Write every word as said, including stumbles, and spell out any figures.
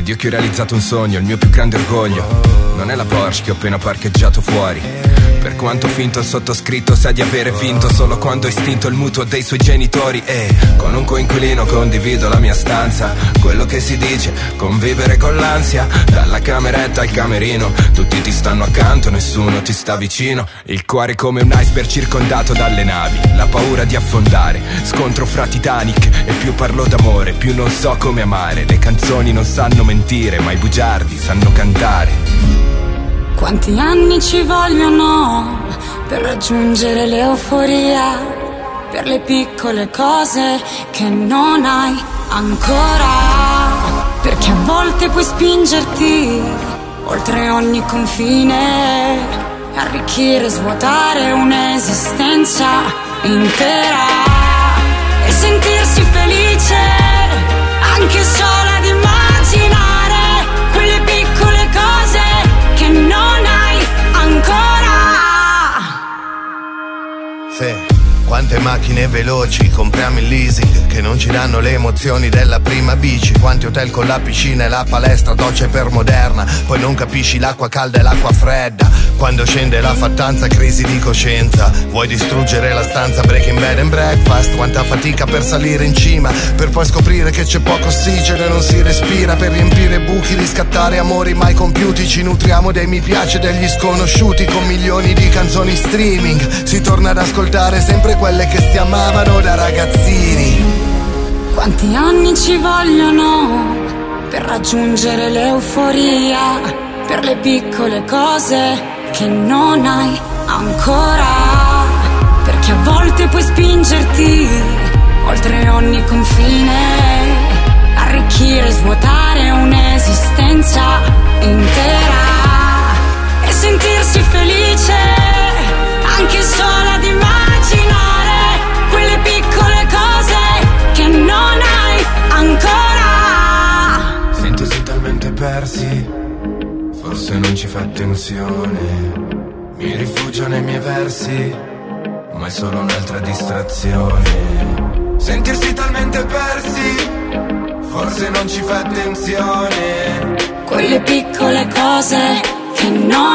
Ed io che ho realizzato un sogno, il mio più grande orgoglio non è la Porsche che ho appena parcheggiato fuori. Per quanto finto il sottoscritto sa di avere vinto solo quando ho estinto il mutuo dei suoi genitori. E con un coinquilino condivido la mia stanza. Quello che si dice, convivere con l'ansia. Dalla cameretta al camerino, tutti ti stanno accanto, nessuno ti sta vicino. Il cuore come un iceberg circondato dalle navi. La paura di affondare, scontro fra Titanic. E più parlo d'amore, più non so come amare. Le canzoni non sanno mentire, ma i bugiardi sanno cantare. Quanti anni ci vogliono per raggiungere l'euforia, per le piccole cose che non hai ancora, perché a volte puoi spingerti oltre ogni confine, arricchire e svuotare un'esistenza intera e sentirsi felice anche solo ad immaginare quelle piccole cose che non hai ancora. Sì. Quante macchine veloci compriamo in leasing che non ci danno le emozioni della prima bici. Quanti hotel con la piscina e la palestra, docce per moderna. Poi non capisci l'acqua calda e l'acqua fredda. Quando scende la fattanza, crisi di coscienza. Vuoi distruggere la stanza, breaking bed and breakfast. Quanta fatica per salire in cima, per poi scoprire che c'è poco ossigeno e non si respira. Per riempire buchi, riscattare amori mai compiuti. Ci nutriamo dei mi piace degli sconosciuti. Con milioni di canzoni streaming si torna ad ascoltare sempre quelle che si amavano da ragazzini. Quanti anni ci vogliono per raggiungere l'euforia, per le piccole cose che non hai ancora, perché a volte puoi spingerti oltre ogni confine, arricchire e svuotare un'esistenza intera e sentirsi felice anche solo ad immaginare quelle piccole cose che non hai ancora. Sentirsi talmente persi, forse non ci fa attenzione. Mi rifugio nei miei versi, ma è solo un'altra distrazione. Sentirsi talmente persi, forse non ci fa attenzione. Quelle piccole cose che non